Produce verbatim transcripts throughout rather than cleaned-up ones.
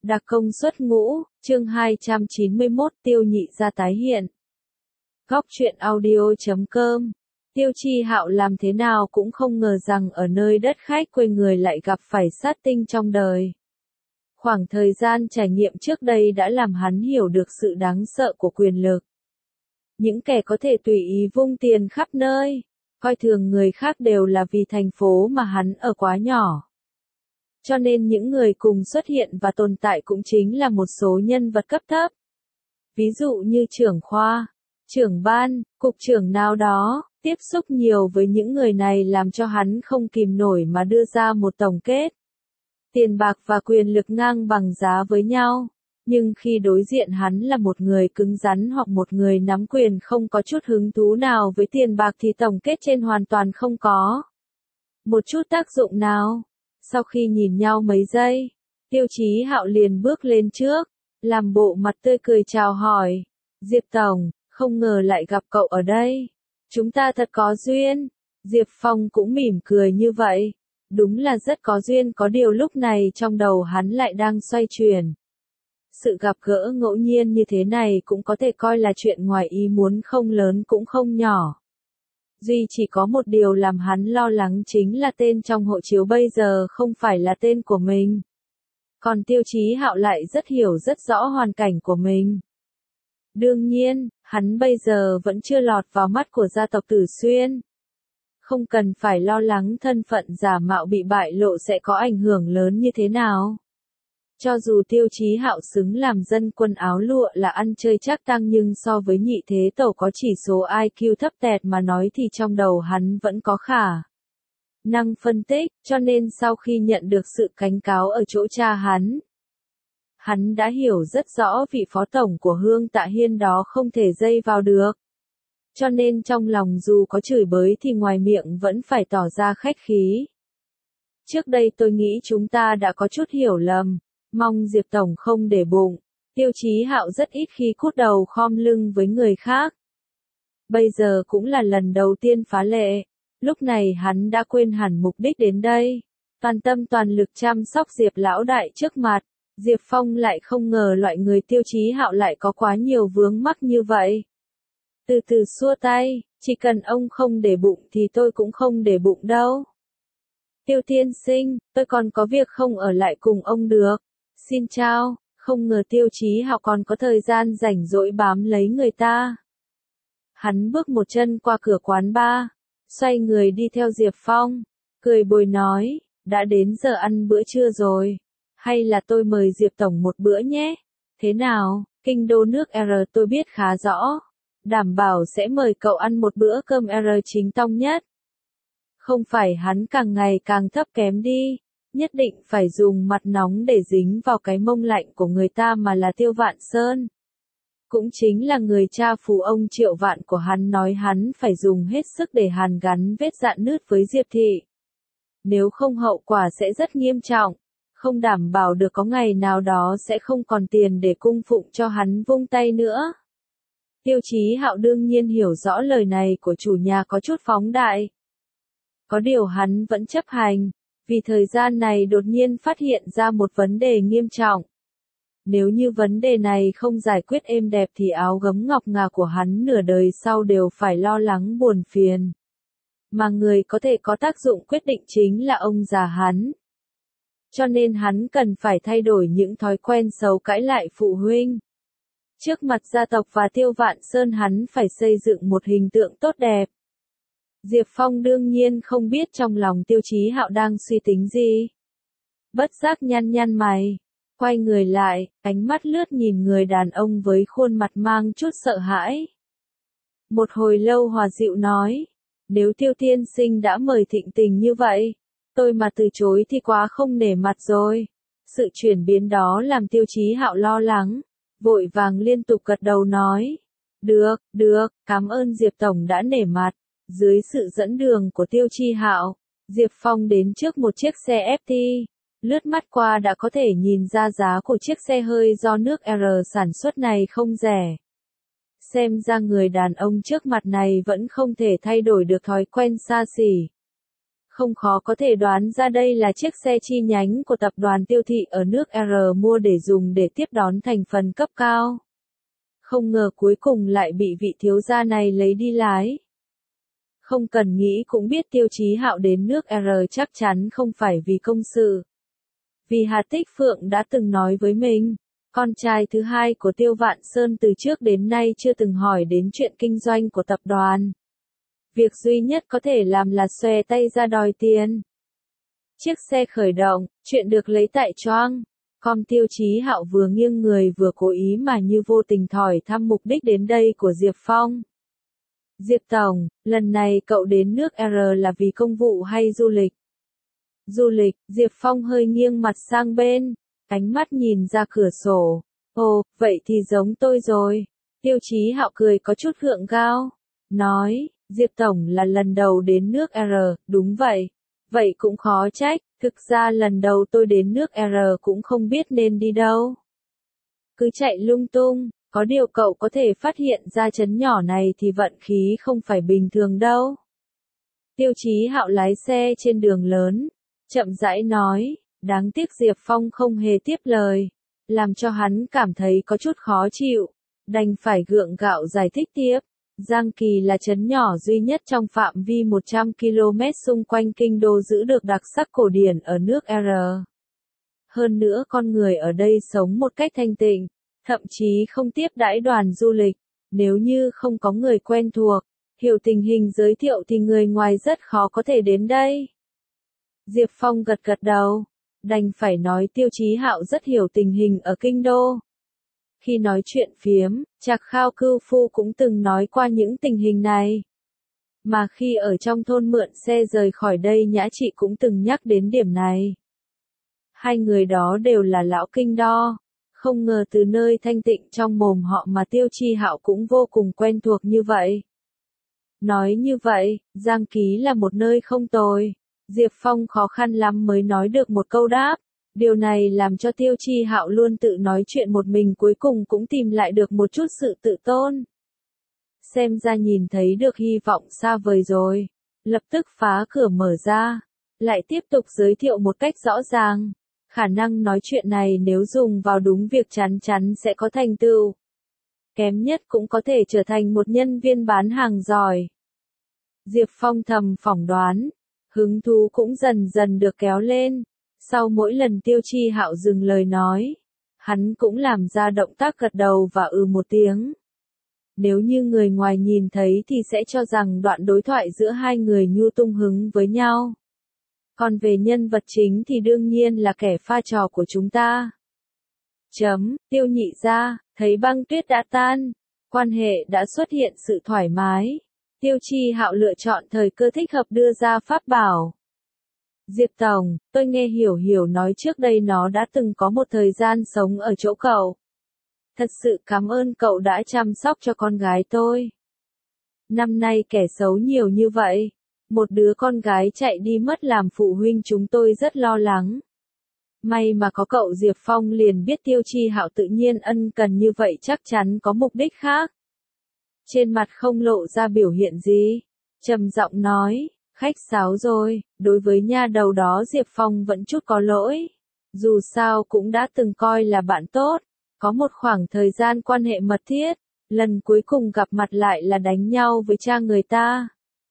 Đặc công xuất ngũ, chương hai trăm chín mươi mốt Tiêu Nhị gia tái hiện. Góc truyện audio chấm com. Tiêu Chi Hạo làm thế nào cũng không ngờ rằng ở nơi đất khách quê người lại gặp phải sát tinh trong đời. Khoảng thời gian trải nghiệm trước đây đã làm hắn hiểu được sự đáng sợ của quyền lực. Những kẻ có thể tùy ý vung tiền khắp nơi, coi thường người khác đều là vì thành phố mà hắn ở quá nhỏ. Cho nên những người cùng xuất hiện và tồn tại cũng chính là một số nhân vật cấp thấp. Ví dụ như trưởng khoa, trưởng ban, cục trưởng nào đó, tiếp xúc nhiều với những người này làm cho hắn không kìm nổi mà đưa ra một tổng kết. Tiền bạc và quyền lực ngang bằng giá với nhau, nhưng khi đối diện hắn là một người cứng rắn hoặc một người nắm quyền không có chút hứng thú nào với tiền bạc thì tổng kết trên hoàn toàn không có một chút tác dụng nào. Sau khi nhìn nhau mấy giây, Tiêu Chí Hạo liền bước lên trước, làm bộ mặt tươi cười chào hỏi. Diệp Tổng, không ngờ lại gặp cậu ở đây. Chúng ta thật có duyên. Diệp Phong cũng mỉm cười như vậy. Đúng là rất có duyên, có điều lúc này trong đầu hắn lại đang xoay chuyển. Sự gặp gỡ ngẫu nhiên như thế này cũng có thể coi là chuyện ngoài ý muốn, không lớn cũng không nhỏ. Duy chỉ có một điều làm hắn lo lắng chính là tên trong hộ chiếu bây giờ không phải là tên của mình. Còn Tiêu Chí Hạo lại rất hiểu rất rõ hoàn cảnh của mình. Đương nhiên, hắn bây giờ vẫn chưa lọt vào mắt của gia tộc Tử Xuyên. Không cần phải lo lắng thân phận giả mạo bị bại lộ sẽ có ảnh hưởng lớn như thế nào. Cho dù Tiêu Chí Hạo xứng làm dân quân áo lụa là ăn chơi chắc tăng, nhưng so với nhị thế tổ có chỉ số i kiu thấp tẹt mà nói thì trong đầu hắn vẫn có khả năng phân tích, cho nên sau khi nhận được sự cảnh cáo ở chỗ cha hắn, hắn đã hiểu rất rõ vị phó tổng của Hương Tạ Hiên đó không thể dây vào được. Cho nên trong lòng dù có chửi bới thì ngoài miệng vẫn phải tỏ ra khách khí. Trước đây tôi nghĩ chúng ta đã có chút hiểu lầm. Mong Diệp Tổng không để bụng. Tiêu Chí Hạo rất ít khi cúi đầu khom lưng với người khác. Bây giờ cũng là lần đầu tiên phá lệ. Lúc này hắn đã quên hẳn mục đích đến đây. Toàn tâm toàn lực chăm sóc Diệp lão đại trước mặt. Diệp Phong lại không ngờ loại người Tiêu Chí Hạo lại có quá nhiều vướng mắc như vậy. Từ từ xua tay, chỉ cần ông không để bụng thì tôi cũng không để bụng đâu. Tiêu tiên sinh, tôi còn có việc không ở lại cùng ông được. Xin chào, không ngờ Tiêu Chí Hạo còn có thời gian rảnh rỗi bám lấy người ta. Hắn bước một chân qua cửa quán bar, xoay người đi theo Diệp Phong, cười bồi nói, đã đến giờ ăn bữa trưa rồi, hay là tôi mời Diệp Tổng một bữa nhé. Thế nào, kinh đô nước R tôi biết khá rõ, đảm bảo sẽ mời cậu ăn một bữa cơm R chính tông nhất. Không phải hắn càng ngày càng thấp kém đi. Nhất định phải dùng mặt nóng để dính vào cái mông lạnh của người ta mà là Tiêu Vạn Sơn. Cũng chính là người cha phù ông Triệu Vạn của hắn nói hắn phải dùng hết sức để hàn gắn vết rạn nứt với Diệp Thị. Nếu không hậu quả sẽ rất nghiêm trọng, không đảm bảo được có ngày nào đó sẽ không còn tiền để cung phụng cho hắn vung tay nữa. Tiêu Chí Hạo đương nhiên hiểu rõ lời này của chủ nhà có chút phóng đại. Có điều hắn vẫn chấp hành. Vì thời gian này đột nhiên phát hiện ra một vấn đề nghiêm trọng. Nếu như vấn đề này không giải quyết êm đẹp thì áo gấm ngọc ngà của hắn nửa đời sau đều phải lo lắng buồn phiền. Mà người có thể có tác dụng quyết định chính là ông già hắn. Cho nên hắn cần phải thay đổi những thói quen xấu cãi lại phụ huynh. Trước mặt gia tộc và Tiêu Vạn Sơn hắn phải xây dựng một hình tượng tốt đẹp. Diệp Phong đương nhiên không biết trong lòng Tiêu Chí Hạo đang suy tính gì. Bất giác nhăn nhăn mày, quay người lại, ánh mắt lướt nhìn người đàn ông với khuôn mặt mang chút sợ hãi. Một hồi lâu hòa dịu nói, nếu Tiêu tiên sinh đã mời thịnh tình như vậy, tôi mà từ chối thì quá không nể mặt rồi. Sự chuyển biến đó làm Tiêu Chí Hạo lo lắng, vội vàng liên tục gật đầu nói, được, được, cảm ơn Diệp Tổng đã nể mặt. Dưới sự dẫn đường của Tiêu Chi Hạo, Diệp Phong đến trước một chiếc xe ép tê, lướt mắt qua đã có thể nhìn ra giá của chiếc xe hơi do nước R sản xuất này không rẻ. Xem ra người đàn ông trước mặt này vẫn không thể thay đổi được thói quen xa xỉ. Không khó có thể đoán ra đây là chiếc xe chi nhánh của tập đoàn Tiêu Thị ở nước R mua để dùng để tiếp đón thành phần cấp cao. Không ngờ cuối cùng lại bị vị thiếu gia này lấy đi lái. Không cần nghĩ cũng biết Tiêu Chí Hạo đến nước R chắc chắn không phải vì công sự. Vì Hà Tích Phượng đã từng nói với mình, con trai thứ hai của Tiêu Vạn Sơn từ trước đến nay chưa từng hỏi đến chuyện kinh doanh của tập đoàn. Việc duy nhất có thể làm là xòe tay ra đòi tiền. Chiếc xe khởi động, chuyện được lấy tại choang. Com Tiêu Chí Hạo vừa nghiêng người vừa cố ý mà như vô tình thhỏi thăm mục đích đến đây của Diệp Phong. Diệp Tổng, lần này cậu đến nước R là vì công vụ hay du lịch? Du lịch, Diệp Phong hơi nghiêng mặt sang bên, ánh mắt nhìn ra cửa sổ. Ồ, vậy thì giống tôi rồi. Tiêu Chí Hạo cười có chút gượng gạo, nói, Diệp Tổng là lần đầu đến nước R, đúng vậy. Vậy cũng khó trách, thực ra lần đầu tôi đến nước R cũng không biết nên đi đâu. Cứ chạy lung tung, có điều cậu có thể phát hiện ra trấn nhỏ này thì vận khí không phải bình thường đâu. Tiêu Chí Hạo lái xe trên đường lớn, chậm rãi nói, đáng tiếc Diệp Phong không hề tiếp lời, làm cho hắn cảm thấy có chút khó chịu, đành phải gượng gạo giải thích tiếp. Giang Kỳ là trấn nhỏ duy nhất trong phạm vi một trăm ki lô mét xung quanh kinh đô giữ được đặc sắc cổ điển ở nước R. Hơn nữa con người ở đây sống một cách thanh tịnh, thậm chí không tiếp đãi đoàn du lịch, nếu như không có người quen thuộc, hiểu tình hình giới thiệu thì người ngoài rất khó có thể đến đây. Diệp Phong gật gật đầu, đành phải nói Tiêu Chí Hạo rất hiểu tình hình ở kinh đô. Khi nói chuyện phiếm, Trạc Khao Cưu Phu cũng từng nói qua những tình hình này. Mà khi ở trong thôn mượn xe rời khỏi đây Nhã Trị cũng từng nhắc đến điểm này. Hai người đó đều là lão kinh đo, không ngờ từ nơi thanh tịnh trong mồm họ mà Tiêu Chi Hạo cũng vô cùng quen thuộc như vậy. Nói như vậy, Giang Ký là một nơi không tồi. Diệp Phong khó khăn lắm mới nói được một câu đáp. Điều này làm cho Tiêu Chi Hạo luôn tự nói chuyện một mình cuối cùng cũng tìm lại được một chút sự tự tôn. Xem ra nhìn thấy được hy vọng xa vời rồi. Lập tức phá cửa mở ra. Lại tiếp tục giới thiệu một cách rõ ràng. Khả năng nói chuyện này nếu dùng vào đúng việc chắn chắn sẽ có thành tựu. Kém nhất cũng có thể trở thành một nhân viên bán hàng giỏi. Diệp Phong thầm phỏng đoán. Hứng thú cũng dần dần được kéo lên. Sau mỗi lần Tiêu Chi Hạo dừng lời nói, hắn cũng làm ra động tác gật đầu và ừ một tiếng. Nếu như người ngoài nhìn thấy thì sẽ cho rằng đoạn đối thoại giữa hai người nhu tung hứng với nhau. Còn về nhân vật chính thì đương nhiên là kẻ pha trò của chúng ta. Chấm, Tiêu Nhị gia, thấy băng tuyết đã tan, quan hệ đã xuất hiện sự thoải mái. Tiêu Chi Hạo lựa chọn thời cơ thích hợp đưa ra pháp bảo. Diệp Tổng, tôi nghe Hiểu Hiểu nói trước đây nó đã từng có một thời gian sống ở chỗ cậu. Thật sự cảm ơn cậu đã chăm sóc cho con gái tôi. Năm nay kẻ xấu nhiều như vậy, một đứa con gái chạy đi mất làm phụ huynh chúng tôi rất lo lắng. May mà có cậu Diệp Phong liền biết Tiêu Chi Hạo tự nhiên ân cần như vậy chắc chắn có mục đích khác. Trên mặt không lộ ra biểu hiện gì, trầm giọng nói. Khách sáo rồi, đối với nha đầu đó Diệp Phong vẫn chút có lỗi. Dù sao cũng đã từng coi là bạn tốt, có một khoảng thời gian quan hệ mật thiết, lần cuối cùng gặp mặt lại là đánh nhau với cha người ta.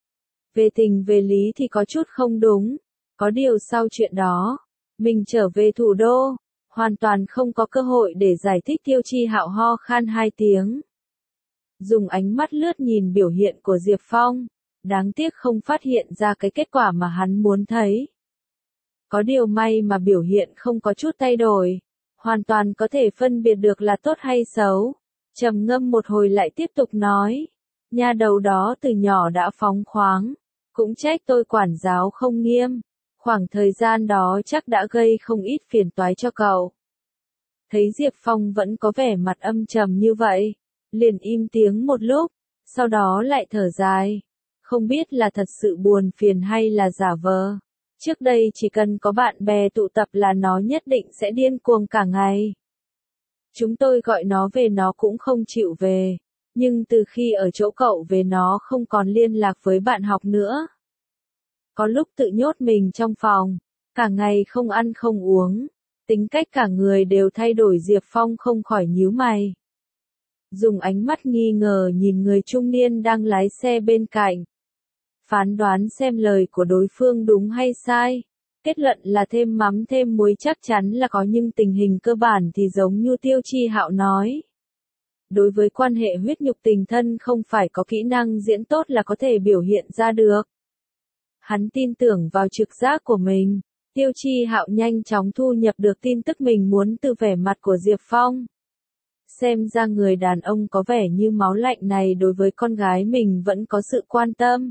Về tình về lý thì có chút không đúng, có điều sau chuyện đó, mình trở về thủ đô, hoàn toàn không có cơ hội để giải thích. Tiêu Chi Hạo ho khan hai tiếng. Dùng ánh mắt lướt nhìn biểu hiện của Diệp Phong. Đáng tiếc không phát hiện ra cái kết quả mà hắn muốn thấy. Có điều may mà biểu hiện không có chút thay đổi, hoàn toàn có thể phân biệt được là tốt hay xấu. Trầm ngâm một hồi lại tiếp tục nói, nha đầu đó từ nhỏ đã phóng khoáng, cũng trách tôi quản giáo không nghiêm, khoảng thời gian đó chắc đã gây không ít phiền toái cho cậu. Thấy Diệp Phong vẫn có vẻ mặt âm trầm như vậy, liền im tiếng một lúc, sau đó lại thở dài. Không biết là thật sự buồn phiền hay là giả vờ. Trước đây chỉ cần có bạn bè tụ tập là nó nhất định sẽ điên cuồng cả ngày. Chúng tôi gọi nó về nó cũng không chịu về. Nhưng từ khi ở chỗ cậu về nó không còn liên lạc với bạn học nữa. có lúc tự nhốt mình trong phòng, cả ngày không ăn không uống, tính cách cả người đều thay đổi. Diệp Phong không khỏi nhíu mày. Dùng ánh mắt nghi ngờ nhìn người trung niên đang lái xe bên cạnh. Phán đoán xem lời của đối phương đúng hay sai. Kết luận là thêm mắm thêm muối chắc chắn là có, nhưng tình hình cơ bản thì giống như Tiêu Chi Hạo nói. Đối với quan hệ huyết nhục tình thân không phải có kỹ năng diễn tốt là có thể biểu hiện ra được. Hắn tin tưởng vào trực giác của mình. Tiêu Chi Hạo nhanh chóng thu nhập được tin tức mình muốn từ vẻ mặt của Diệp Phong. Xem ra người đàn ông có vẻ như máu lạnh này đối với con gái mình vẫn có sự quan tâm.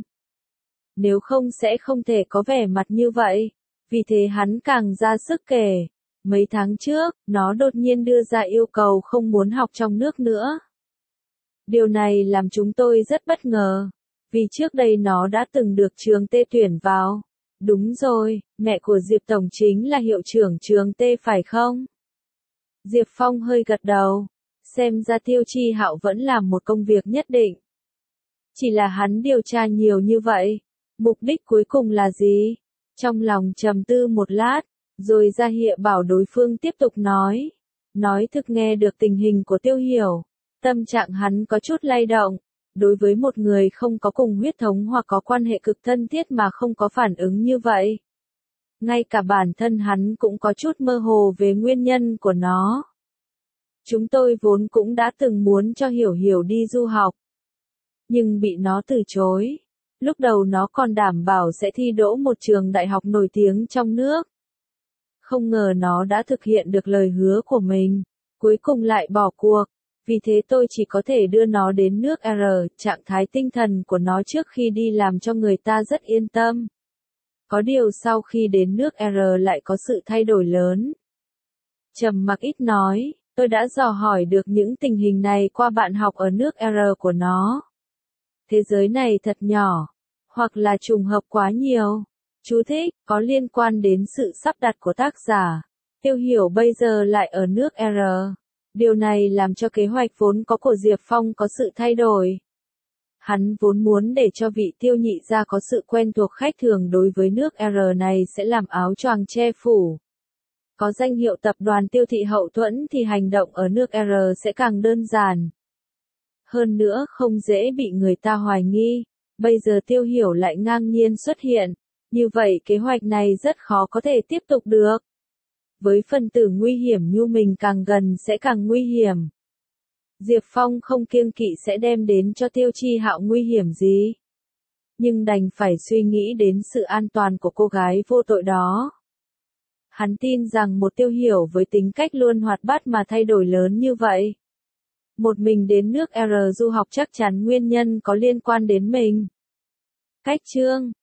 Nếu không sẽ không thể có vẻ mặt như vậy. Vì thế hắn càng ra sức kể. Mấy tháng trước, nó đột nhiên đưa ra yêu cầu không muốn học trong nước nữa. Điều này làm chúng tôi rất bất ngờ. Vì trước đây nó đã từng được trường T tuyển vào. Đúng rồi, mẹ của Diệp Tổng chính là hiệu trưởng trường T phải không? Diệp Phong hơi gật đầu. Xem ra Tiêu Chi Hạo vẫn làm một công việc nhất định. Chỉ là hắn điều tra nhiều như vậy. Mục đích cuối cùng là gì? Trong lòng trầm tư một lát, rồi ra hiệu bảo đối phương tiếp tục nói. Nói thực nghe được tình hình của Tiêu Hiểu. Tâm trạng hắn có chút lay động. Đối với một người không có cùng huyết thống hoặc có quan hệ cực thân thiết mà không có phản ứng như vậy. Ngay cả bản thân hắn cũng có chút mơ hồ về nguyên nhân của nó. Chúng tôi vốn cũng đã từng muốn cho Hiểu Hiểu đi du học. Nhưng bị nó từ chối. Lúc đầu nó còn đảm bảo sẽ thi đỗ một trường đại học nổi tiếng trong nước. Không ngờ nó đã thực hiện được lời hứa của mình. Cuối cùng lại bỏ cuộc. Vì thế tôi chỉ có thể đưa nó đến nước R. Trạng thái tinh thần của nó trước khi đi làm cho người ta rất yên tâm. Có điều sau khi đến nước R lại có sự thay đổi lớn. Trầm mặc ít nói. Tôi đã dò hỏi được những tình hình này qua bạn học ở nước R của nó. Thế giới này thật nhỏ, hoặc là trùng hợp quá nhiều. Chú thích, có liên quan đến sự sắp đặt của tác giả. Tiêu Hiểu bây giờ lại ở nước R. Điều này làm cho kế hoạch vốn có của Diệp Phong có sự thay đổi. Hắn vốn muốn để cho vị Tiêu nhị gia có sự quen thuộc khách thường đối với nước R này sẽ làm áo choàng che phủ. Có danh hiệu tập đoàn Tiêu thị hậu thuẫn thì hành động ở nước R sẽ càng đơn giản. Hơn nữa không dễ bị người ta hoài nghi. Bây giờ Tiêu Hiểu lại ngang nhiên xuất hiện. Như vậy kế hoạch này rất khó có thể tiếp tục được. Với phần tử nguy hiểm như mình càng gần sẽ càng nguy hiểm. Diệp Phong không kiêng kỵ sẽ đem đến cho Tiêu Chi Hạo nguy hiểm gì. Nhưng đành phải suy nghĩ đến sự an toàn của cô gái vô tội đó. Hắn tin rằng một Tiêu Hiểu với tính cách luôn hoạt bát mà thay đổi lớn như vậy. Một mình đến nước R du học chắc chắn nguyên nhân có liên quan đến mình. Cách chương